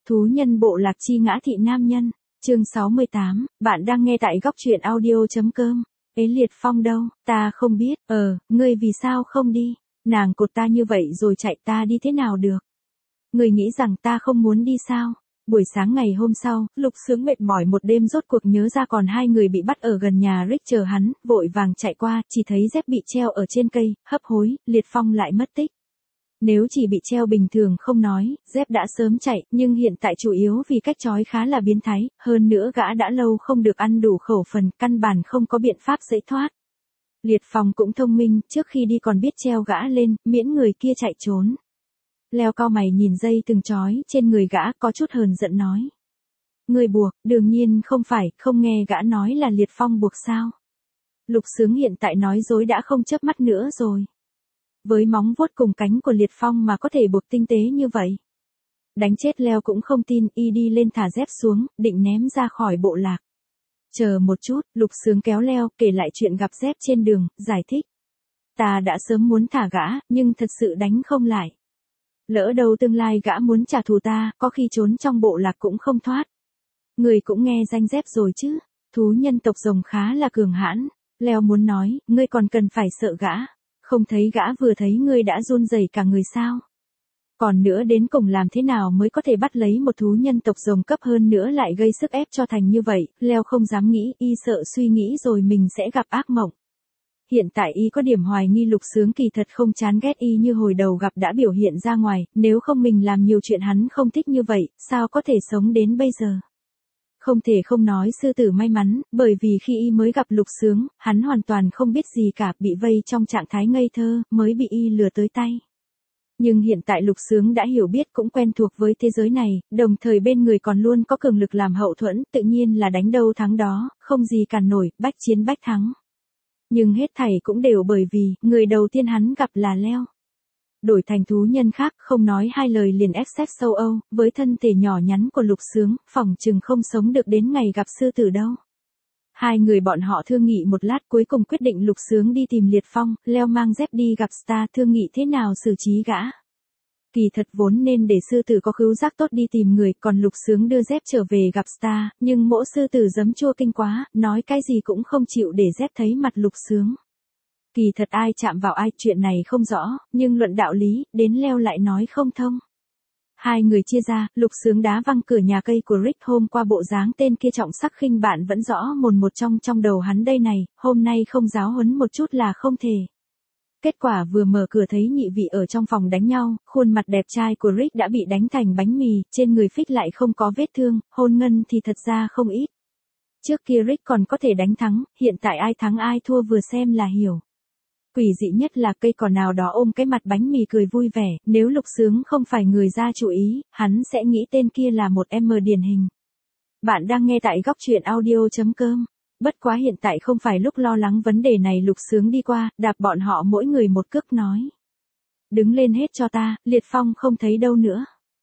Thú nhân bộ lạc chi ngã thị nam nhân, chương 68, bạn đang nghe tại góc truyện audio.com. Ế Liệt Phong đâu, ta không biết, ngươi vì sao không đi, nàng cột ta như vậy rồi chạy ta đi thế nào được. Ngươi nghĩ rằng ta không muốn đi sao? Buổi sáng ngày hôm sau, Lục Sướng mệt mỏi một đêm rốt cuộc nhớ ra còn hai người bị bắt ở gần nhà Rick chờ hắn, vội vàng chạy qua, chỉ thấy Dép bị treo ở trên cây, hấp hối, Liệt Phong lại mất tích. Nếu chỉ bị treo bình thường không nói, Dép đã sớm chạy, nhưng hiện tại chủ yếu vì cách trói khá là biến thái, hơn nữa gã đã lâu không được ăn đủ khẩu phần, căn bản không có biện pháp dễ thoát. Liệt Phong cũng thông minh, trước khi đi còn biết treo gã lên, miễn người kia chạy trốn. Leo cao mày nhìn dây từng trói trên người gã, có chút hờn giận nói. Người buộc, đương nhiên không phải, không nghe gã nói là Liệt Phong buộc sao. Lục Sướng hiện tại nói dối đã không chớp mắt nữa rồi. Với móng vuốt cùng cánh của Liệt Phong mà có thể buộc tinh tế như vậy. Đánh chết Leo cũng không tin, y đi lên thả Dép xuống, định ném ra khỏi bộ lạc. Chờ một chút, Lục Sướng kéo Leo, kể lại chuyện gặp Dép trên đường, giải thích. Ta đã sớm muốn thả gã, nhưng thật sự đánh không lại. Lỡ đâu tương lai gã muốn trả thù ta, có khi trốn trong bộ lạc cũng không thoát. Người cũng nghe danh Dép rồi chứ, thú nhân tộc rồng khá là cường hãn. Leo muốn nói, ngươi còn cần phải sợ gã. Không thấy gã vừa thấy ngươi đã run rẩy cả người sao? Còn nữa đến cùng làm thế nào mới có thể bắt lấy một thú nhân tộc rồng cấp hơn nữa lại gây sức ép cho thành như vậy, Leo không dám nghĩ, y sợ suy nghĩ rồi mình sẽ gặp ác mộng. Hiện tại y có điểm hoài nghi Lục Sướng kỳ thật không chán ghét y như hồi đầu gặp đã biểu hiện ra ngoài, nếu không mình làm nhiều chuyện hắn không thích như vậy, sao có thể sống đến bây giờ. Không thể không nói sư tử may mắn, bởi vì khi y mới gặp Lục Sướng, hắn hoàn toàn không biết gì cả, bị vây trong trạng thái ngây thơ, mới bị y lừa tới tay. Nhưng hiện tại Lục Sướng đã hiểu biết cũng quen thuộc với thế giới này, đồng thời bên người còn luôn có cường lực làm hậu thuẫn, tự nhiên là đánh đâu thắng đó, không gì cản nổi, bách chiến bách thắng. Nhưng hết thảy cũng đều bởi vì, người đầu tiên hắn gặp là Leo. Đổi thành thú nhân khác, không nói hai lời liền ép xét sâu Âu, với thân thể nhỏ nhắn của Lục Sướng, phỏng chừng không sống được đến ngày gặp sư tử đâu. Hai người bọn họ thương nghị một lát cuối cùng quyết định Lục Sướng đi tìm Liệt Phong, Leo mang Dép đi gặp Star thương nghị thế nào xử trí gã. Kỳ thật vốn nên để sư tử có khứu giác tốt đi tìm người, còn Lục Sướng đưa Dép trở về gặp Star, nhưng mỗi sư tử giấm chua kinh quá, nói cái gì cũng không chịu để Dép thấy mặt Lục Sướng. Kỳ thật ai chạm vào ai chuyện này không rõ, nhưng luận đạo lý, đến Leo lại nói không thông. Hai người chia ra, Lục Sướng đá văng cửa nhà cây của Rick hôm qua bộ dáng tên kia trọng sắc khinh bạn vẫn rõ mồn một trong đầu hắn đây này, hôm nay không giáo huấn một chút là không thể. Kết quả vừa mở cửa thấy nhị vị ở trong phòng đánh nhau, khuôn mặt đẹp trai của Rick đã bị đánh thành bánh mì, trên người Phích lại không có vết thương, hôn ngân thì thật ra không ít. Trước kia Rick còn có thể đánh thắng, hiện tại ai thắng ai thua vừa xem là hiểu. Quỷ dị nhất là cây cỏ nào đó ôm cái mặt bánh mì cười vui vẻ, nếu Lục Sướng không phải người ra chủ ý, hắn sẽ nghĩ tên kia là một em điển hình. Bạn đang nghe tại góc truyện audio.com. Bất quá hiện tại không phải lúc lo lắng vấn đề này. Lục Sướng đi qua, đạp bọn họ mỗi người một cước nói. Đứng lên hết cho ta, Liệt Phong không thấy đâu nữa.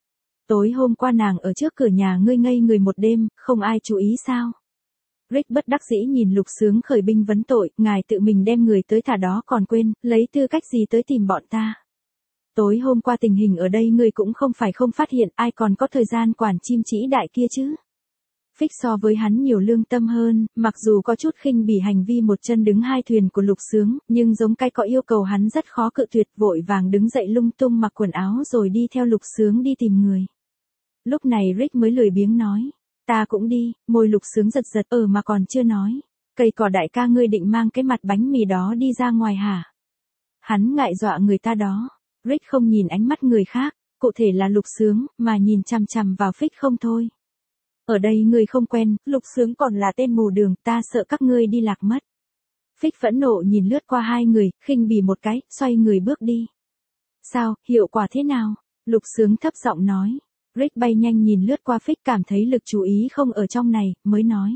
Tối hôm qua nàng ở trước cửa nhà ngươi ngây người một đêm, không ai chú ý sao? Rick bất đắc dĩ nhìn Lục Sướng khởi binh vấn tội, ngài tự mình đem người tới thả đó còn quên, lấy tư cách gì tới tìm bọn ta. Tối hôm qua tình hình ở đây ngươi cũng không phải không phát hiện, ai còn có thời gian quản chim chỉ đại kia chứ. Phích so với hắn nhiều lương tâm hơn, mặc dù có chút khinh bỉ hành vi một chân đứng hai thuyền của Lục Sướng, nhưng giống cái có yêu cầu hắn rất khó cự tuyệt, vội vàng đứng dậy lung tung mặc quần áo rồi đi theo Lục Sướng đi tìm người. Lúc này Rick mới lười biếng nói. Ta cũng đi, môi Lục Sướng giật giật, mà còn chưa nói. Cây cỏ đại ca ngươi định mang cái mặt bánh mì đó đi ra ngoài hả? Hắn ngại dọa người ta đó. Rick không nhìn ánh mắt người khác, cụ thể là Lục Sướng, mà nhìn chằm chằm vào Phích không thôi. Ở đây ngươi không quen, Lục Sướng còn là tên mù đường, ta sợ các ngươi đi lạc mất. Phích phẫn nộ nhìn lướt qua hai người, khinh bỉ một cái, xoay người bước đi. Sao, hiệu quả thế nào? Lục Sướng thấp giọng nói. Rick bay nhanh nhìn lướt qua Phích cảm thấy lực chú ý không ở trong này, mới nói.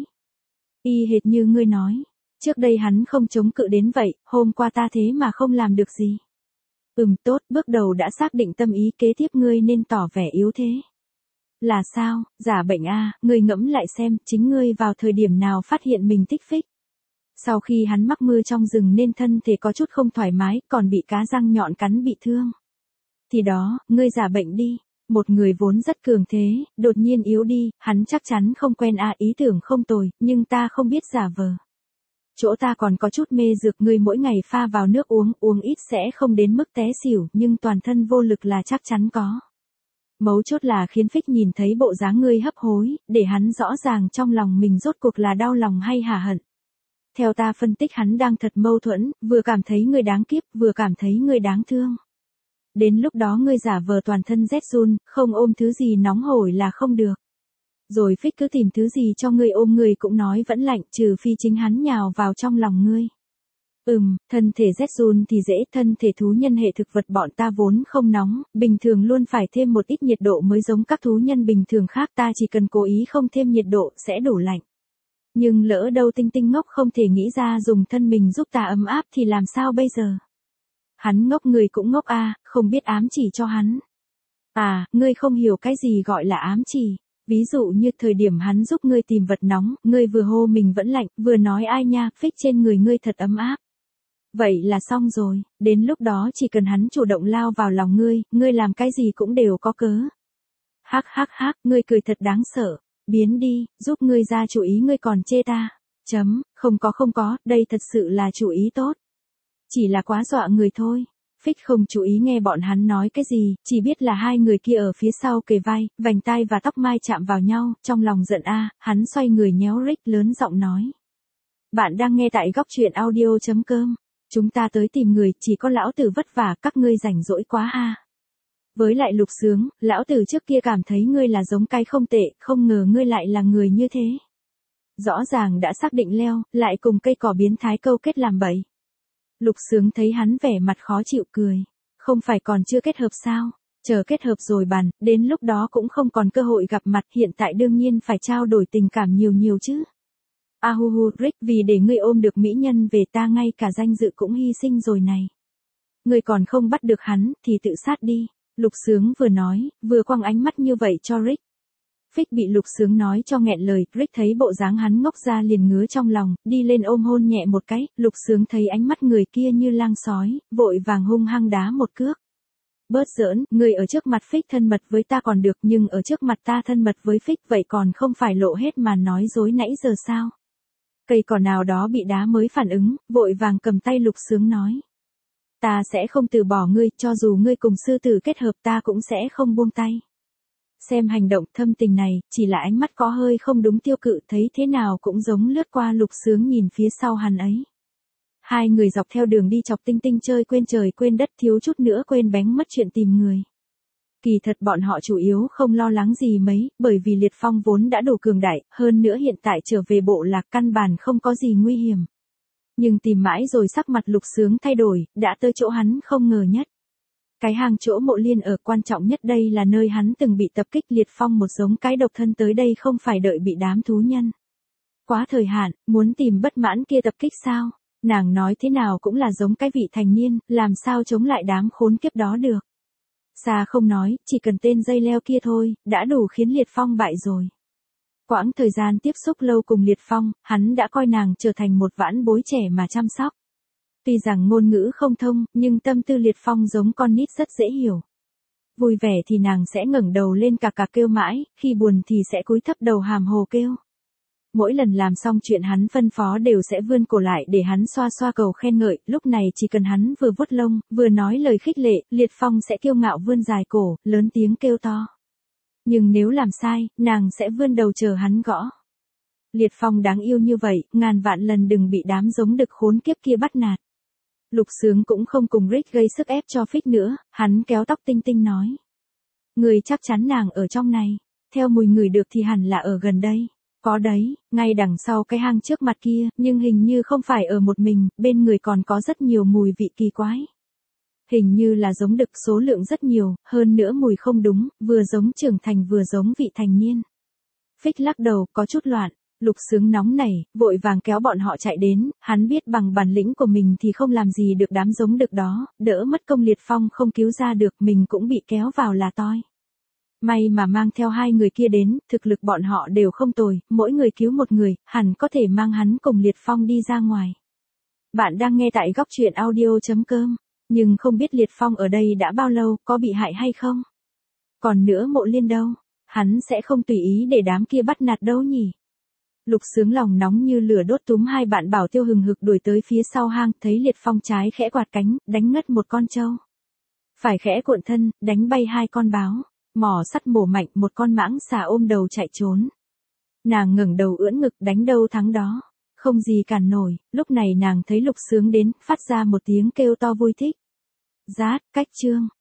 Y hệt như ngươi nói. Trước đây hắn không chống cự đến vậy, hôm qua ta thế mà không làm được gì. Tốt, bước đầu đã xác định tâm ý, kế tiếp ngươi nên tỏ vẻ yếu thế. Là sao, giả bệnh a, ngươi ngẫm lại xem, chính ngươi vào thời điểm nào phát hiện mình thích Phích. Sau khi hắn mắc mưa trong rừng nên thân thể có chút không thoải mái, còn bị cá răng nhọn cắn bị thương. Thì đó, ngươi giả bệnh đi. Một người vốn rất cường thế, đột nhiên yếu đi, hắn chắc chắn không quen ý tưởng không tồi, nhưng ta không biết giả vờ. Chỗ ta còn có chút mê dược, ngươi mỗi ngày pha vào nước uống, uống ít sẽ không đến mức té xỉu, nhưng toàn thân vô lực là chắc chắn có. Mấu chốt là khiến Phích nhìn thấy bộ dáng ngươi hấp hối, để hắn rõ ràng trong lòng mình rốt cuộc là đau lòng hay hả hận. Theo ta phân tích hắn đang thật mâu thuẫn, vừa cảm thấy ngươi đáng kiếp, vừa cảm thấy ngươi đáng thương. Đến lúc đó ngươi giả vờ toàn thân rét run, không ôm thứ gì nóng hổi là không được. Rồi Phích cứ tìm thứ gì cho ngươi ôm, ngươi cũng nói vẫn lạnh, trừ phi chính hắn nhào vào trong lòng ngươi. Thân thể rét run thì dễ, thân thể thú nhân hệ thực vật bọn ta vốn không nóng, bình thường luôn phải thêm một ít nhiệt độ mới giống các thú nhân bình thường khác, ta chỉ cần cố ý không thêm nhiệt độ sẽ đủ lạnh. Nhưng lỡ đâu Tinh Tinh ngốc không thể nghĩ ra dùng thân mình giúp ta ấm áp thì làm sao bây giờ? Hắn ngốc, người cũng ngốc không biết ám chỉ cho hắn. Ngươi không hiểu cái gì gọi là ám chỉ. Ví dụ như thời điểm hắn giúp ngươi tìm vật nóng, ngươi vừa hô mình vẫn lạnh, vừa nói ai nha, Phích trên người ngươi thật ấm áp. Vậy là xong rồi, đến lúc đó chỉ cần hắn chủ động lao vào lòng ngươi làm cái gì cũng đều có cớ. Hắc, ngươi cười thật đáng sợ, biến đi, giúp ngươi ra chủ ý ngươi còn chê ta. Không có, đây thật sự là chủ ý tốt. Chỉ là quá dọa người thôi. Phích không chú ý nghe bọn hắn nói cái gì, chỉ biết là hai người kia ở phía sau kề vai, vành tai và tóc mai chạm vào nhau, trong lòng giận hắn xoay người nhéo Rick lớn giọng nói. Bạn đang nghe tại góc truyện audio.com. Chúng ta tới tìm người, chỉ có lão tử vất vả, các ngươi rảnh rỗi quá Với lại Lục Sướng, lão tử trước kia cảm thấy ngươi là giống cái không tệ, không ngờ ngươi lại là người như thế. Rõ ràng đã xác định leo, lại cùng cây cỏ biến thái câu kết làm bậy. Lục Sướng thấy hắn vẻ mặt khó chịu cười. Không phải còn chưa kết hợp sao? Chờ kết hợp rồi bàn, đến lúc đó cũng không còn cơ hội gặp mặt, hiện tại đương nhiên phải trao đổi tình cảm nhiều chứ. Rick, vì để ngươi ôm được mỹ nhân về ta ngay cả danh dự cũng hy sinh rồi này. Ngươi còn không bắt được hắn, thì tự sát đi. Lục Sướng vừa nói, vừa quăng ánh mắt như vậy cho Rick. Phích bị Lục Sướng nói cho nghẹn lời, Rick thấy bộ dáng hắn ngốc ra liền ngứa trong lòng, đi lên ôm hôn nhẹ một cái, Lục Sướng thấy ánh mắt người kia như lang sói, vội vàng hung hăng đá một cước. Bớt giỡn, người ở trước mặt Phích thân mật với ta còn được, nhưng ở trước mặt ta thân mật với Phích vậy còn không phải lộ hết mà nói dối nãy giờ sao? Cây cỏ nào đó bị đá mới phản ứng, vội vàng cầm tay Lục Sướng nói. Ta sẽ không từ bỏ ngươi, cho dù ngươi cùng sư tử kết hợp ta cũng sẽ không buông tay. Xem hành động thâm tình này, chỉ là ánh mắt có hơi không đúng tiêu cự, thấy thế nào cũng giống lướt qua Lục Sướng nhìn phía sau hắn ấy. Hai người dọc theo đường đi chọc Tinh Tinh chơi quên trời quên đất, thiếu chút nữa quên bánh mất chuyện tìm người. Kỳ thật bọn họ chủ yếu không lo lắng gì mấy, bởi vì Liệt Phong vốn đã đủ cường đại, hơn nữa hiện tại trở về bộ lạc căn bản không có gì nguy hiểm. Nhưng tìm mãi rồi sắc mặt Lục Sướng thay đổi, đã tới chỗ hắn không ngờ nhất. Cái hang chỗ Mộ Liên ở, quan trọng nhất đây là nơi hắn từng bị tập kích. Liệt Phong một giống cái độc thân tới đây không phải đợi bị đám thú nhân. Quá thời hạn, muốn tìm bất mãn kia tập kích sao? Nàng nói thế nào cũng là giống cái vị thành niên, làm sao chống lại đám khốn kiếp đó được. Xa không nói, chỉ cần tên dây leo kia thôi, đã đủ khiến Liệt Phong bại rồi. Quãng thời gian tiếp xúc lâu cùng Liệt Phong, hắn đã coi nàng trở thành một vãn bối trẻ mà chăm sóc. Tuy rằng ngôn ngữ không thông, nhưng tâm tư Liệt Phong giống con nít rất dễ hiểu. Vui vẻ thì nàng sẽ ngẩng đầu lên cà kêu mãi, khi buồn thì sẽ cúi thấp đầu hàm hồ kêu. Mỗi lần làm xong chuyện hắn phân phó đều sẽ vươn cổ lại để hắn xoa xoa cầu khen ngợi, lúc này chỉ cần hắn vừa vuốt lông, vừa nói lời khích lệ, Liệt Phong sẽ kiêu ngạo vươn dài cổ, lớn tiếng kêu to. Nhưng nếu làm sai, nàng sẽ vươn đầu chờ hắn gõ. Liệt Phong đáng yêu như vậy, ngàn vạn lần đừng bị đám giống đực khốn kiếp kia bắt nạt. Lục Sướng cũng không cùng Rick gây sức ép cho Phích nữa, hắn kéo tóc Tinh Tinh nói. Người chắc chắn nàng ở trong này, theo mùi ngửi được thì hẳn là ở gần đây. Có đấy, ngay đằng sau cái hang trước mặt kia, nhưng hình như không phải ở một mình, bên người còn có rất nhiều mùi vị kỳ quái. Hình như là giống đực, số lượng rất nhiều, hơn nữa mùi không đúng, vừa giống trưởng thành vừa giống vị thành niên. Phích lắc đầu, có chút loạn. Lục Sướng nóng nảy, vội vàng kéo bọn họ chạy đến, hắn biết bằng bản lĩnh của mình thì không làm gì được đám giống đực đó, đỡ mất công Liệt Phong không cứu ra được, mình cũng bị kéo vào là toi. May mà mang theo hai người kia đến, thực lực bọn họ đều không tồi, mỗi người cứu một người, hẳn có thể mang hắn cùng Liệt Phong đi ra ngoài. Bạn đang nghe tại góc truyện audio.com, nhưng không biết Liệt Phong ở đây đã bao lâu, có bị hại hay không? Còn nữa Mộ Liên đâu? Hắn sẽ không tùy ý để đám kia bắt nạt đâu nhỉ? Lục Sướng lòng nóng như lửa đốt túm hai bạn Bảo Tiêu hừng hực đuổi tới phía sau hang, thấy Liệt Phong trái khẽ quạt cánh, đánh ngất một con trâu. Phải khẽ cuộn thân, đánh bay hai con báo. Mỏ sắt mổ mạnh, một con mãng xà ôm đầu chạy trốn. Nàng ngẩng đầu ưỡn ngực, đánh đâu thắng đó. Không gì cản nổi, lúc này nàng thấy Lục Sướng đến, phát ra một tiếng kêu to vui thích. Rát, cách chương.